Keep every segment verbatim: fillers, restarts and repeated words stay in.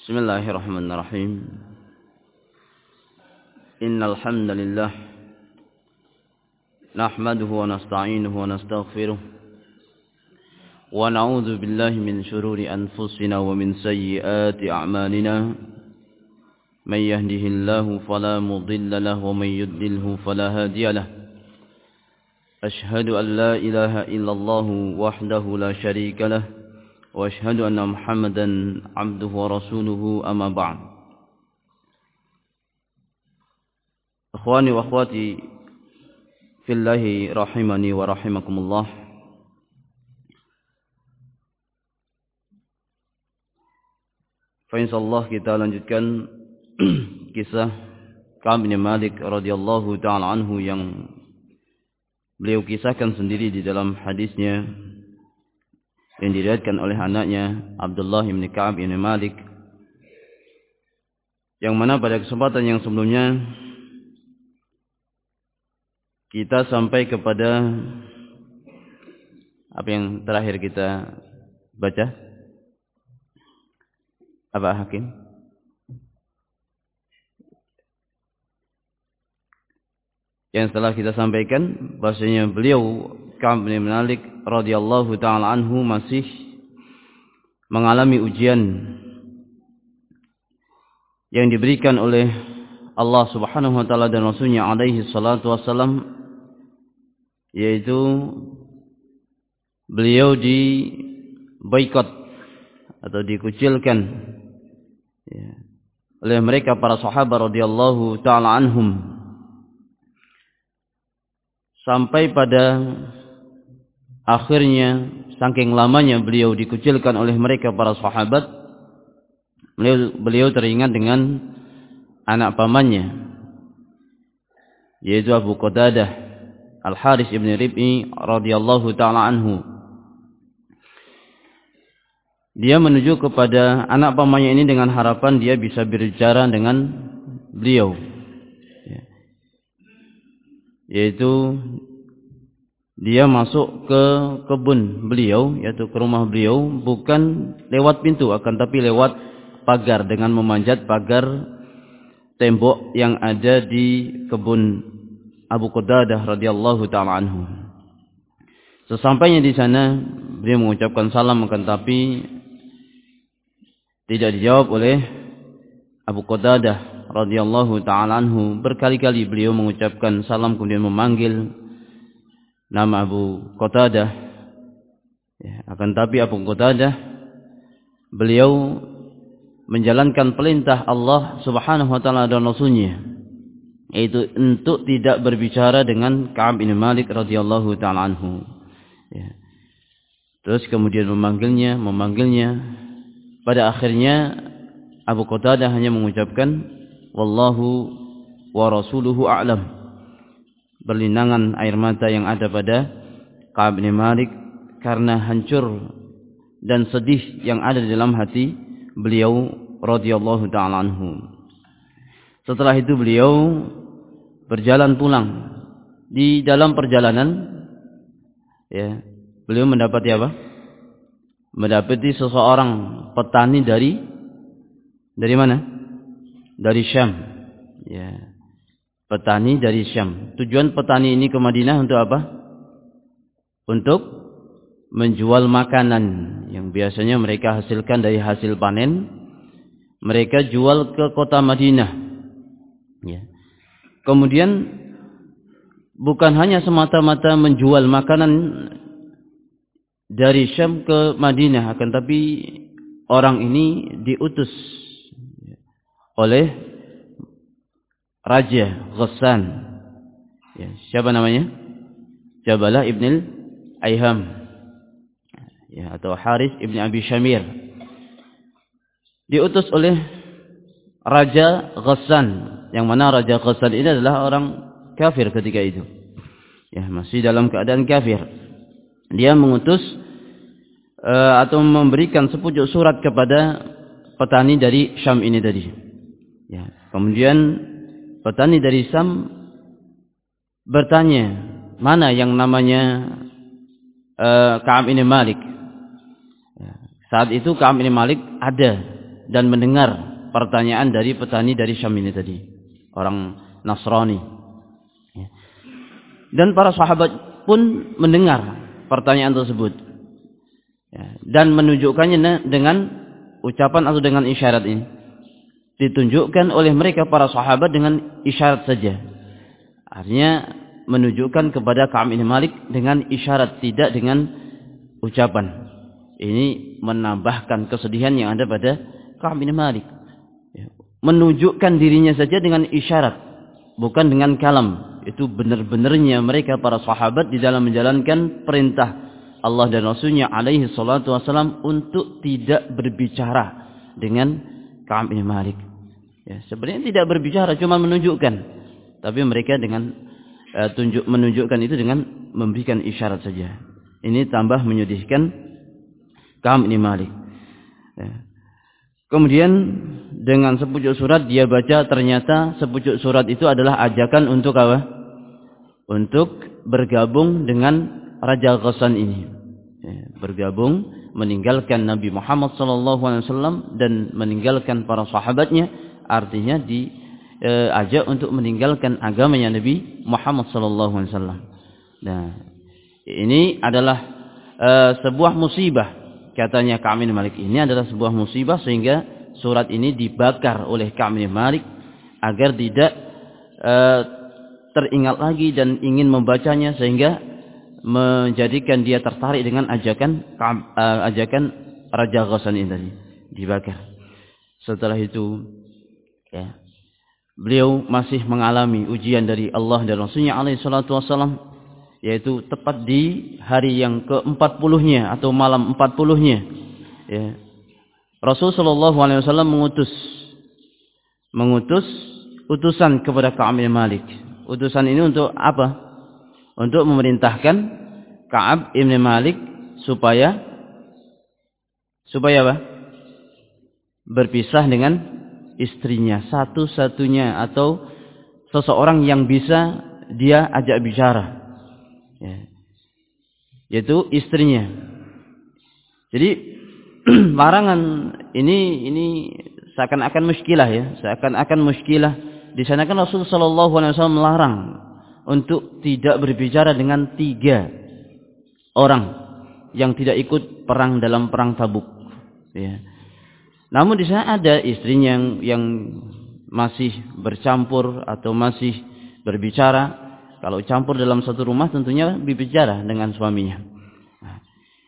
Bismillahirrahmanirrahim. Innal hamdalillah nahmaduhu wa nasta'inuhu wa nastaghfiruh wa na'udzu billahi min shururi anfusina wa min sayyiati a'malina. May yahdihillahu fala mudilla lahu wa may yudlilhu fala hadiya lahu. Ashhadu an la ilaha illallah wahdahu la syarika lahu wa ashhadu anna Muhammadan abduhu wa rasuluhu amma ba'd. Ikhwani wa akhwati fillahi rahimani wa rahimakumullah. Fa insyaallah kita lanjutkan kisah Ka'ab bin Malik radhiyallahu taala anhu yang beliau kisahkan sendiri di dalam hadisnya yang diriwayatkan oleh anaknya Abdullah bin Ka'ab bin Malik, yang mana pada kesempatan yang sebelumnya kita sampai kepada apa yang terakhir kita baca? Apa Hakim? Yang telah kita sampaikan bahasanya beliau Ka'ab bin Malik radhiyallahu taala anhu masih mengalami ujian yang diberikan oleh Allah Subhanahu wa taala dan Rasulnya alaihi salatu wassalam, yaitu beliau di boikot atau dikucilkan ya, oleh mereka para sahabat radhiyallahu taala anhum, sampai pada akhirnya saking lamanya beliau dikucilkan oleh mereka para sahabat, beliau, beliau teringat dengan anak pamannya, yaitu Abu Qatadah Al-Harits ibn Rib'i radhiyallahu taala anhu. Dia menuju kepada anak pamannya ini dengan harapan dia bisa berbicara dengan beliau, yaitu dia masuk ke kebun beliau, yaitu ke rumah beliau, bukan lewat pintu, akan tapi lewat pagar, dengan memanjat pagar tembok yang ada di kebun Abu Qatadah radhiyallahu taala anhu. Sesampainya di sana beliau mengucapkan salam, akan tapi tidak dijawab oleh Abu Qatadah radhiyallahu taala anhu. Berkali-kali beliau mengucapkan salam kemudian memanggil nama Abu Qatadah, ya, akan tapi Abu Qatadah beliau menjalankan perintah Allah Subhanahu wa taala dan Rasulnya, yaitu untuk tidak berbicara dengan Ka'ab bin Malik radhiyallahu taala anhu. Ya. Terus kemudian memanggilnya, memanggilnya. Pada akhirnya Abu Qatadah hanya mengucapkan wallahu wa rasuluhu a'lam. Berlinangan air mata yang ada pada Ka'ab bin Malik karena hancur dan sedih yang ada di dalam hati beliau radhiyallahu ta'ala anhu. Setelah itu beliau berjalan pulang. Di dalam perjalanan ya, beliau mendapati apa? Mendapati seseorang petani dari dari mana? Dari Syam. Ya. Petani dari Syam. Tujuan petani ini ke Madinah untuk apa? Untuk menjual makanan yang biasanya mereka hasilkan dari hasil panen. Mereka jual ke kota Madinah. Ya. Kemudian bukan hanya semata-mata menjual makanan dari Syam ke Madinah, akan tapi orang ini diutus oleh Raja Ghassan, ya, siapa namanya? Jabalah ibn al-Ayham, ya, atau Harits ibn Abi Syamir. Diutus oleh Raja Ghassan, yang mana Raja Ghassan ini adalah orang kafir ketika itu, ya, masih dalam keadaan kafir. Dia mengutus uh, atau memberikan sepucuk surat kepada petani dari Syam ini tadi. Ya, kemudian petani dari Syam bertanya, mana yang namanya uh, Ka'ab bin Malik? Ya, saat itu Ka'ab bin Malik ada dan mendengar pertanyaan dari petani dari Syam ini tadi, orang Nasrani. Dan para sahabat pun mendengar pertanyaan tersebut dan menunjukkannya dengan ucapan atau dengan isyarat ini. Ditunjukkan oleh mereka para sahabat dengan isyarat saja. Artinya menunjukkan kepada Ka'ab bin Malik dengan isyarat, tidak dengan ucapan. Ini menambahkan kesedihan yang ada pada Ka'ab bin Malik. Menunjukkan dirinya saja dengan isyarat, bukan dengan kalam. Itu benar-benarnya mereka para sahabat di dalam menjalankan perintah Allah dan Rasulnya alaihi salatu wassalam untuk tidak berbicara dengan Ka'ab bin Malik. Ya, sebenarnya tidak berbicara, cuma menunjukkan. Tapi mereka dengan uh, tunjuk menunjukkan itu dengan memberikan isyarat saja. Ini tambah menyedihkan Ka'ab bin Malik. Ya. Kemudian dengan sepucuk surat dia baca, ternyata sepucuk surat itu adalah ajakan untuk apa? Untuk bergabung dengan Raja Ghassan ini. Ya, bergabung, meninggalkan Nabi Muhammad sallallahu alaihi wasallam dan meninggalkan para sahabatnya. Artinya diajak untuk meninggalkan agamanya Nabi Muhammad sallallahu alaihi wasallam. Nah, ini adalah uh, sebuah musibah, katanya Ka'ab bin Malik. Ini adalah sebuah musibah sehingga surat ini dibakar oleh Ka'ab bin Malik agar tidak uh, teringat lagi dan ingin membacanya, sehingga menjadikan dia tertarik dengan ajakan uh, ajakan Raja Ghassan ini tadi, dibakar. Setelah itu ya, beliau masih mengalami ujian dari Allah dan Rasulnya alaihi salatu wassalam, yaitu tepat di hari yang ke empat puluh-nya atau malam empat puluh-nya. Ya. Rasul sallallahu alaihi wasallam mengutus mengutus utusan kepada Ka'ab bin Malik. Utusan ini untuk apa? Untuk memerintahkan Ka'ab bin Malik supaya supaya apa? Berpisah dengan istrinya, satu-satunya atau seseorang yang bisa dia ajak bicara, ya, yaitu istrinya. Jadi larangan ini ini seakan-akan muskilah, ya, seakan-akan muskilah. Di sana kan Rasul sallallahu alaihi wasallam melarang untuk tidak berbicara dengan tiga orang yang tidak ikut perang dalam perang Tabuk. Ya. Namun di sana ada istrinya yang, yang masih bercampur atau masih berbicara. Kalau campur dalam satu rumah tentunya berbicara dengan suaminya. Nah,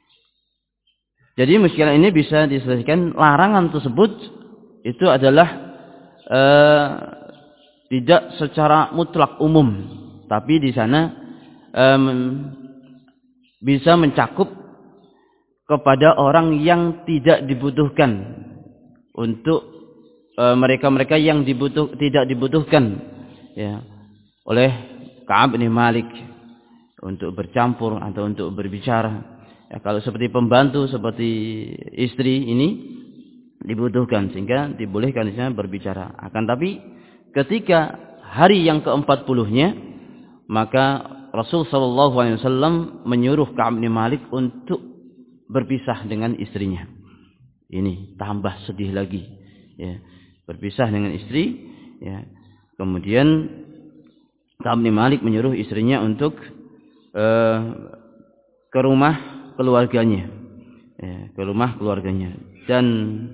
jadi muskilah ini bisa diselesaikan. Larangan tersebut itu adalah eh, tidak secara mutlak umum, tapi di sana eh, bisa mencakup kepada orang yang tidak dibutuhkan. Untuk mereka-mereka e, yang dibutuh, tidak dibutuhkan, ya, oleh Ka'ab bin Malik untuk bercampur atau untuk berbicara. Ya, kalau seperti pembantu, seperti istri ini dibutuhkan sehingga dibolehkan di sana berbicara. Akan tapi ketika hari yang ke empat puluh-nya, maka Rasul sallallahu alaihi wasallam menyuruh Ka'ab bin Malik untuk berpisah dengan istrinya. Ini tambah sedih lagi, ya, berpisah dengan istri, ya. Kemudian Ka'ab bin Malik menyuruh istrinya untuk uh, ke rumah keluarganya, ya, ke rumah keluarganya. Dan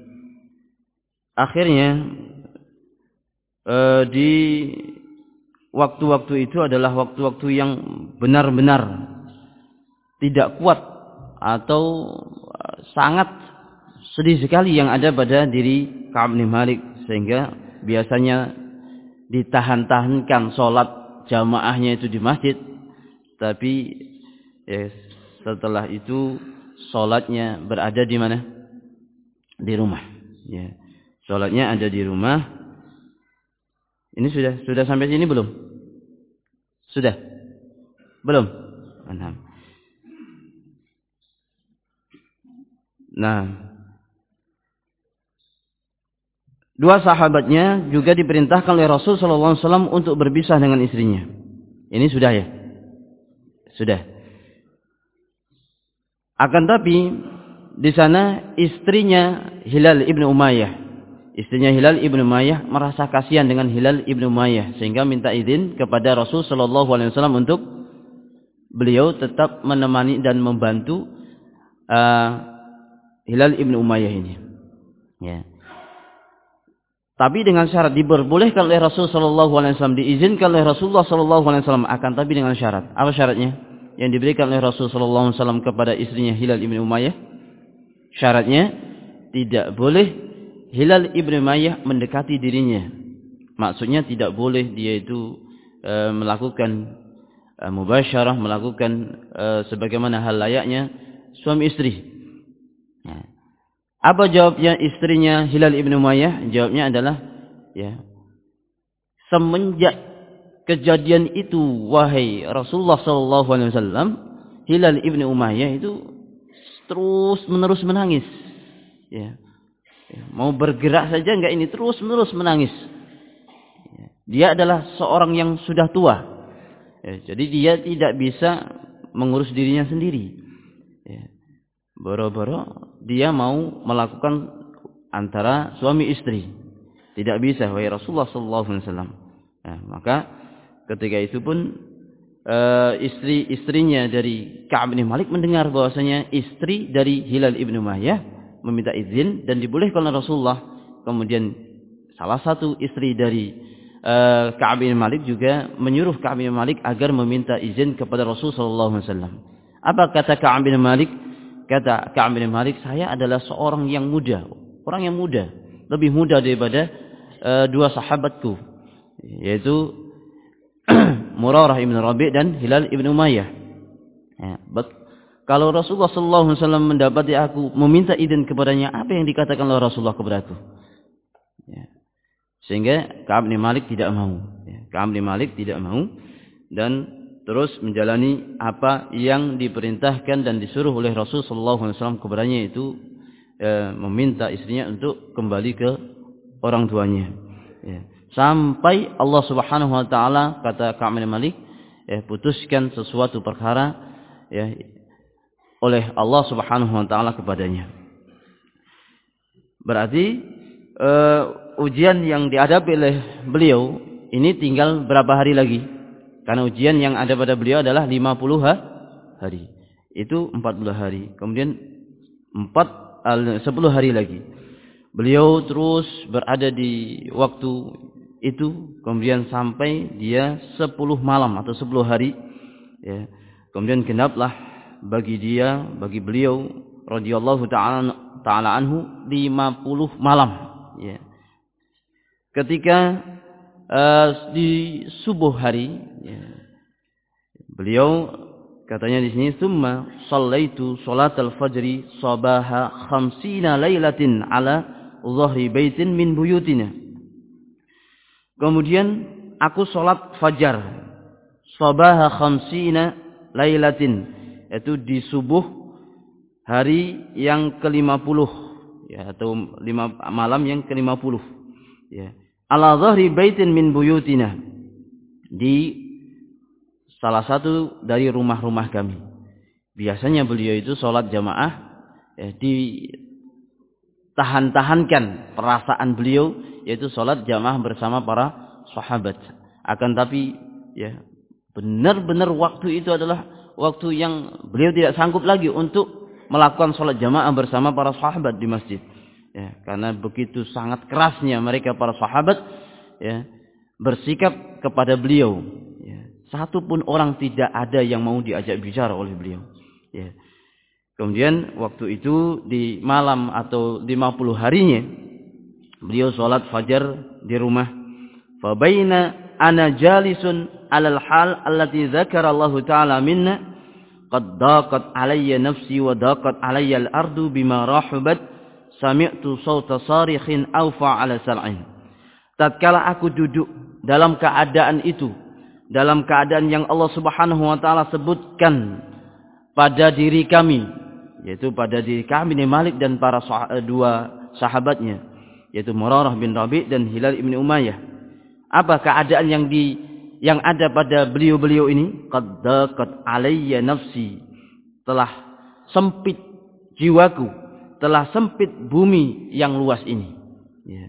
akhirnya uh, di waktu-waktu itu adalah waktu-waktu yang benar-benar tidak kuat atau uh, sangat sedih sekali yang ada pada diri Ka'ab bin Malik, sehingga biasanya ditahan-tahankan sholat jamaahnya itu di masjid, tapi ya, setelah itu sholatnya berada di mana? Di rumah. Ya, sholatnya ada di rumah. Ini sudah sudah sampai sini belum? Sudah? Belum? Nah, dua sahabatnya juga diperintahkan oleh Rasul sallallahu alaihi wasallam untuk berpisah dengan istrinya. Ini sudah, ya? Sudah. Akan tapi di sana istrinya Hilal ibn Umayyah istrinya Hilal ibn Umayyah merasa kasihan dengan Hilal ibn Umayyah sehingga minta izin kepada Rasul sallallahu alaihi wasallam untuk beliau tetap menemani dan membantu uh, Hilal ibn Umayyah ini. Ya. Tapi dengan syarat diperbolehkan oleh Rasul sallallahu alaihi wasallam, diizinkan oleh Rasulullah sallallahu alaihi wasallam, akan tapi dengan syarat. Apa syaratnya? Yang diberikan oleh Rasul sallallahu alaihi wasallam kepada istrinya Hilal ibn Umayyah. Syaratnya tidak boleh Hilal ibn Umayyah mendekati dirinya. Maksudnya tidak boleh dia itu e, melakukan e, mubasyarah, melakukan e, sebagaimana hal layaknya suami istri. Ya. Apa jawabnya istrinya Hilal ibn Umayyah? Jawabnya adalah, ya, semenjak kejadian itu wahai Rasulullah sallallahu alaihi wasallam, Hilal ibn Umayyah itu terus menerus menangis. Ya. Ya. Mau bergerak saja enggak, ini terus menerus menangis. Ya. Dia adalah seorang yang sudah tua. Ya. Jadi dia tidak bisa mengurus dirinya sendiri. Ya. Boro-boro dia mau melakukan antara suami istri. Tidak bisa, wahai Rasulullah sallallahu alaihi wasallam. Nah, maka ketika itu pun uh, istri-istrinya dari Ka'ab bin Malik mendengar bahwasanya istri dari Hilal ibn Umayyah meminta izin dan dibolehkan oleh Rasulullah. Kemudian salah satu istri dari uh, Ka'ab bin Malik juga menyuruh Ka'ab bin Malik agar meminta izin kepada Rasul sallallahu alaihi wasallam. Apa kata Ka'ab bin Malik? Kata Ka'ab bin Malik, saya adalah seorang yang muda, orang yang muda, lebih muda daripada uh, dua sahabatku, yaitu Murarah ibn Rabi' dan Hilal ibn Umayyah. Ya, but, kalau Rasulullah sallallahu alaihi wasallam mendapati aku meminta izin kepadanya, apa yang dikatakan oleh Rasulullah kepada aku? Ya. Sehingga Ka'ab bin Malik tidak mau. Ya, Ka'ab bin Malik tidak mau dan terus menjalani apa yang diperintahkan dan disuruh oleh Rasul sallallahu alaihi wasallam kepadanya, itu e, meminta istrinya untuk kembali ke orang tuanya. Ya. Sampai Allah Subhanahu wa taala, kata Ka'ab bin Malik, ya, putuskan sesuatu perkara, ya, oleh Allah Subhanahu wa taala kepadanya. Berarti e, ujian yang dihadapi oleh beliau ini tinggal berapa hari lagi? Karena ujian yang ada pada beliau adalah lima puluh hari. Itu empat puluh hari. Kemudian empat, sepuluh hari lagi. Beliau terus berada di waktu itu. Kemudian sampai dia sepuluh malam atau sepuluh hari. Ya. Kemudian genaplah bagi dia, bagi beliau radhiyallahu ta'ala ta'ala anhu lima puluh malam. Ya. Ketika Uh, di subuh hari, ya, beliau katanya di sini, "Tsumma shallaitu shalatal fajri sabaha khamsina lailatin ala dhahri baitin min buyutina." Kemudian aku salat fajar sabaha khamsina lailatin, yaitu di subuh hari yang ke lima puluh, ya, atau lima, malam yang ke lima puluh, ya. Ala dhahri baitin min buyutina, di salah satu dari rumah-rumah kami. Biasanya beliau itu sholat jamaah, ya, ditahan-tahankan perasaan beliau, yaitu sholat jamaah bersama para sahabat. Akan tapi, ya, benar-benar waktu itu adalah waktu yang beliau tidak sanggup lagi untuk melakukan sholat jamaah bersama para sahabat di masjid. Ya, karena begitu sangat kerasnya mereka para sahabat, ya, bersikap kepada beliau. Ya, satu pun orang tidak ada yang mau diajak bicara oleh beliau. Ya. Kemudian waktu itu di malam atau lima puluh harinya beliau sholat fajar di rumah. Fa baina ana jalisun alal hal allati dzakara Allah taala minna qad daqat alayya nafsi wa daqat alayya al-ardu bima rahabat. Sami'tu sawta sarikhin awfa ala sal'in. Tatkala aku duduk dalam keadaan itu, dalam keadaan yang Allah Subhanahu wa taala sebutkan pada diri kami, yaitu pada diri kami bin Malik dan para sah dua sahabatnya, yaitu Murarah bin Rabi' dan Hilal ibn Umayyah. Apa keadaan yang di yang ada pada beliau-beliau ini? Qad daqat alayya nafsi, telah sempit jiwaku, telah sempit bumi yang luas ini. Ya.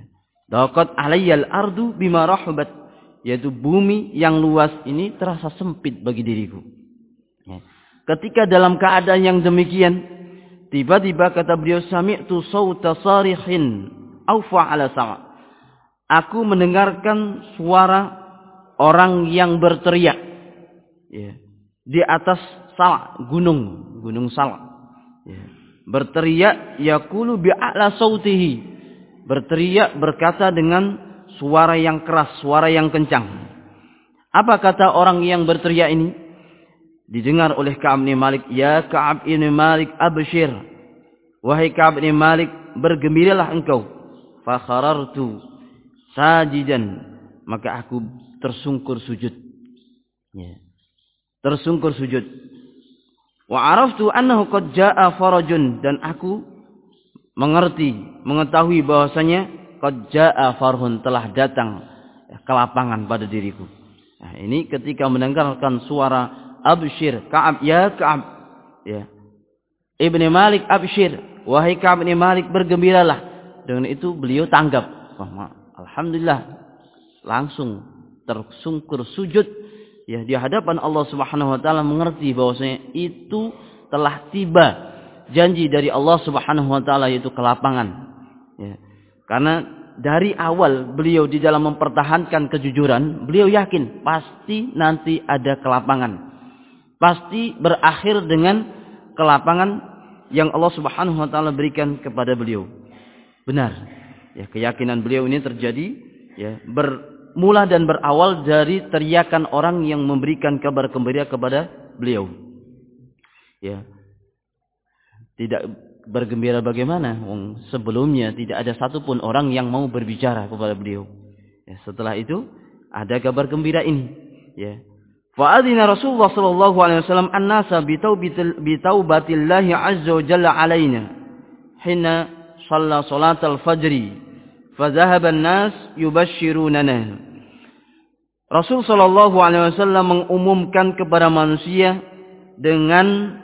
Daqat alayyal ardu bima rahabat, yaitu bumi yang luas ini terasa sempit bagi diriku. Ya. Ketika dalam keadaan yang demikian, tiba-tiba kata beliau, sami'tu sawta sarihin awfa ala sama. Aku mendengarkan suara orang yang berteriak, ya, di atas Sala, gunung, gunung Sala. Ya. Berteriak, yaqulu bi'a'la sautihi. Berteriak, berkata dengan suara yang keras, suara yang kencang. Apa kata orang yang berteriak ini? Didengar oleh Ka'ab bin Malik, ya Ka'ab bin Malik abshir. Wahai Ka'ab bin Malik, bergembiralah engkau. Fa kharartu sajidan, maka aku tersungkur sujud. Ya. Tersungkur sujud. Wa araftu annahu qad jaa farajun, dan aku mengerti, mengetahui bahwasanya qad jaa farhun, telah datang kelapangan pada diriku. Nah, ini ketika mendengarkan suara abshir, Ka'ab, ya Ka'ab, ya Ibnu Malik abshir, wahai Ka'ab bin Malik, bergembiralah. Dengan itu beliau tanggap, alhamdulillah, langsung tersungkur sujud, ya, di hadapan Allah Subhanahu wa taala, mengerti bahwasanya itu telah tiba janji dari Allah Subhanahu wa taala, yaitu kelapangan. Ya. Karena dari awal beliau di dalam mempertahankan kejujuran, beliau yakin pasti nanti ada kelapangan. Pasti berakhir dengan kelapangan yang Allah Subhanahu wa taala berikan kepada beliau. Benar. Ya, keyakinan beliau ini terjadi, ya, bermula dan berawal dari teriakan orang yang memberikan kabar gembira kepada beliau. Ya. Tidak bergembira bagaimana? Sebelumnya tidak ada satupun orang yang mau berbicara kepada beliau. Ya, setelah itu ada kabar gembira ini. Ya. Fa'adina Rasulullah sallallahu alaihi wasallam an-nasa bi taubatillahi azza wa jalla alaina hina shalla salatal fajri fa dhahaba an-nas yubashshirunana. Rasul sallallahu alaihi wasallam mengumumkan kepada manusia dengan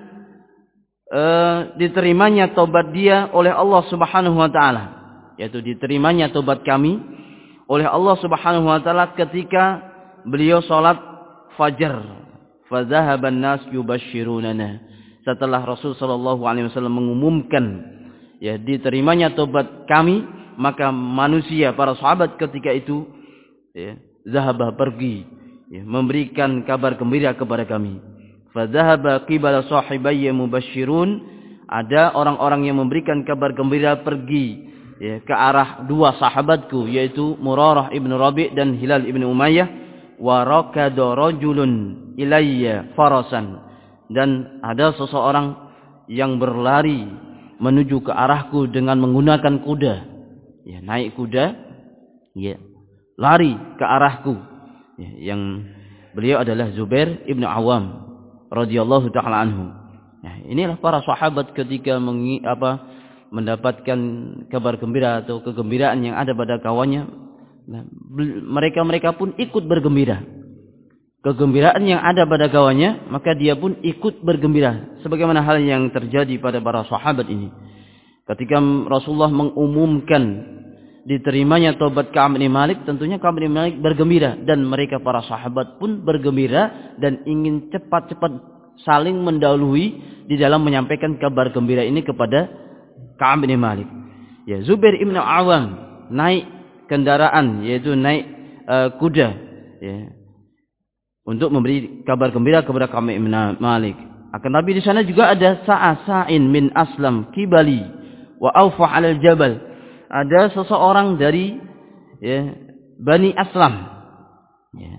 Uh, diterimanya tobat dia oleh Allah Subhanahu wa taala, yaitu diterimanya tobat kami oleh Allah Subhanahu wa taala ketika beliau salat fajar. Fa dhahaban nas yubashshirunana. Setelah Rasul sallallahu alaihi wasallam mengumumkan, ya, diterimanya tobat kami, maka manusia, para sahabat ketika itu, ya, zahaba, pergi, ya, memberikan kabar gembira kepada kami. Fadzahaba qibala sahibayya mubashshirun, ada orang-orang yang memberikan kabar gembira pergi, ya, ke arah dua sahabatku, yaitu Murarah ibn Rabi' dan Hilal ibn Umayyah. Wa raqada rajulun ilayya farasan, dan ada seseorang yang berlari menuju ke arahku dengan menggunakan kuda, ya, naik kuda, ya, lari ke arahku, ya, yang beliau adalah Zubair ibn Awam radhiyallahu taala anhu. Nah, inilah para sahabat ketika mengi, apa, mendapatkan kabar gembira atau kegembiraan yang ada pada kawannya, nah, mereka-mereka pun ikut bergembira. Kegembiraan yang ada pada kawannya, maka dia pun ikut bergembira. Sebagaimana hal yang terjadi pada para sahabat ini. Ketika Rasulullah mengumumkan diterimanya tobat Ka'ab bin Malik, tentunya Ka'ab bin Malik bergembira, dan mereka para sahabat pun bergembira dan ingin cepat-cepat saling mendahului di dalam menyampaikan kabar gembira ini kepada Ka'ab bin Malik. Ya, Zubair ibn Awam naik kendaraan, yaitu naik uh, kuda, ya, untuk memberi kabar gembira kepada Ka'ab bin Malik. Akan Nabi di sana juga ada Sa'a Sa'in min Aslam Kibali wa Awfa 'alal Jabal. Ada seseorang dari, ya, Bani Aslam, ya,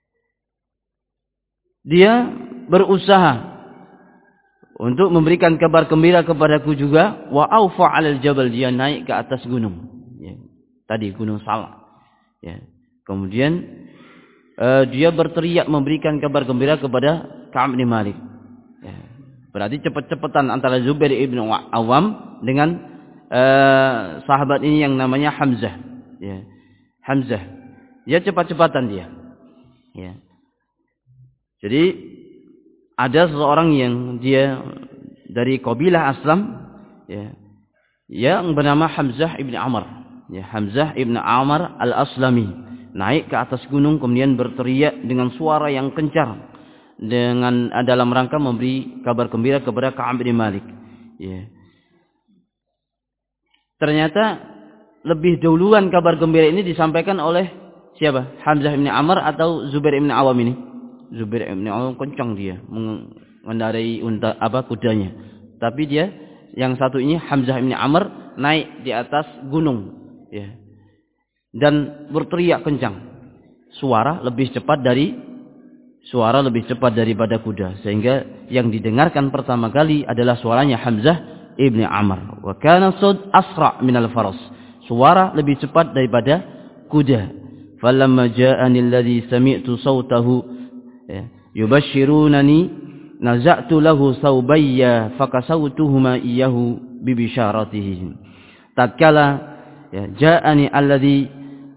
dia berusaha untuk memberikan kabar gembira kepadaku juga. Wa Awfa 'alal Jabal, dia naik ke atas gunung, ya, tadi gunung Sala, ya. Kemudian uh, dia berteriak memberikan kabar gembira kepada Ka'ab bin Malik, ya. Berarti cepat-cepatan antara Zubair ibn Awam dengan Uh, sahabat ini yang namanya Hamzah, ya, Hamzah, dia cepat-cepatan dia, ya. Jadi ada seseorang yang dia dari kabilah Aslam, ya, yang bernama Hamzah ibn Amr, Ya, Hamzah ibn Amr al-Aslami naik ke atas gunung kemudian berteriak dengan suara yang kencang dengan dalam rangka memberi kabar gembira kepada Ka'ab bin Malik. Ya. Ternyata lebih duluan kabar gembira ini disampaikan oleh siapa? Hamzah ibn Amr atau Zubair ibn Awam ini? Zubair ibn Awam kencang dia mengendarai unta apa kudanya. Tapi dia yang satu ini Hamzah ibn Amr naik di atas gunung. Ya. Dan berteriak kencang. Suara lebih cepat dari suara lebih cepat daripada kuda, sehingga yang didengarkan pertama kali adalah suaranya Hamzah ibn Amr. Wa kana sud asra' min al-faras. Suara lebih cepat daripada kuda. Falamma ja'ani alladhi sami'tu sautahu yubashshirunani naza'tu lahu thawbayya fakasawtuhuma iyyahu bibisharatihi. Tatkala ya, ja'ani alladhi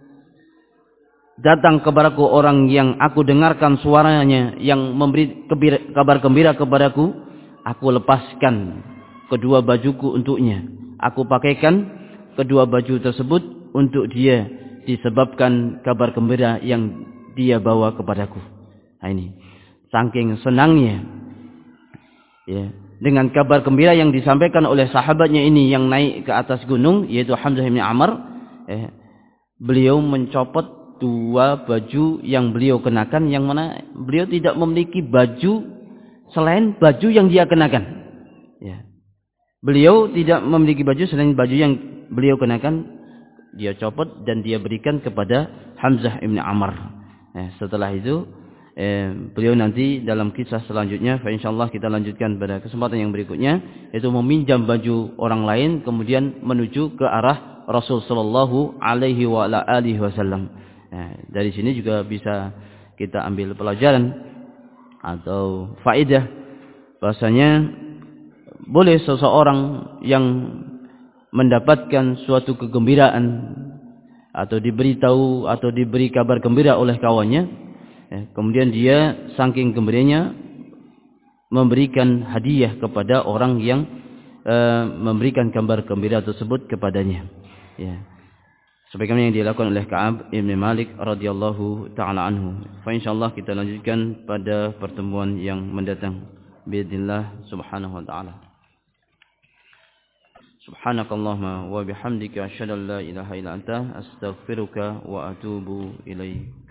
datang kepadaku orang yang aku dengarkan suaranya yang memberi kebira, kabar gembira kepadaku, aku lepaskan kedua bajuku untuknya. Aku pakaikan kedua baju tersebut untuk dia disebabkan kabar gembira yang dia bawa kepadaku. Nah ini, saking senangnya ya, dengan kabar gembira yang disampaikan oleh sahabatnya ini yang naik ke atas gunung, yaitu Hamzah bin Amr, ya, beliau mencopot dua baju yang beliau kenakan, yang mana beliau tidak memiliki baju selain baju yang dia kenakan. Ya. Beliau tidak memiliki baju selain baju yang beliau kenakan, dia copot dan dia berikan kepada Hamzah ibn Amr. Ya, setelah itu eh, beliau nanti dalam kisah selanjutnya, insyaallah kita lanjutkan pada kesempatan yang berikutnya, yaitu meminjam baju orang lain kemudian menuju ke arah Rasul sallallahu alaihi wa ala alihi wasallam. Nah, dari sini juga bisa kita ambil pelajaran atau faedah bahasanya boleh seseorang yang mendapatkan suatu kegembiraan atau diberitahu atau diberi kabar gembira oleh kawannya, ya, kemudian dia saking gembiranya memberikan hadiah kepada orang yang e, memberikan kabar gembira tersebut kepadanya. Ya. Sebagaimana yang dilakukan oleh Ka'ab bin Malik radhiyallahu taala anhu. Fa insyaallah kita lanjutkan pada pertemuan yang mendatang. Bismillah subhanahu wa taala. Subhanakallahumma wa bihamdika asyhadu an la ilaha illa anta astaghfiruka wa atubu ilaik.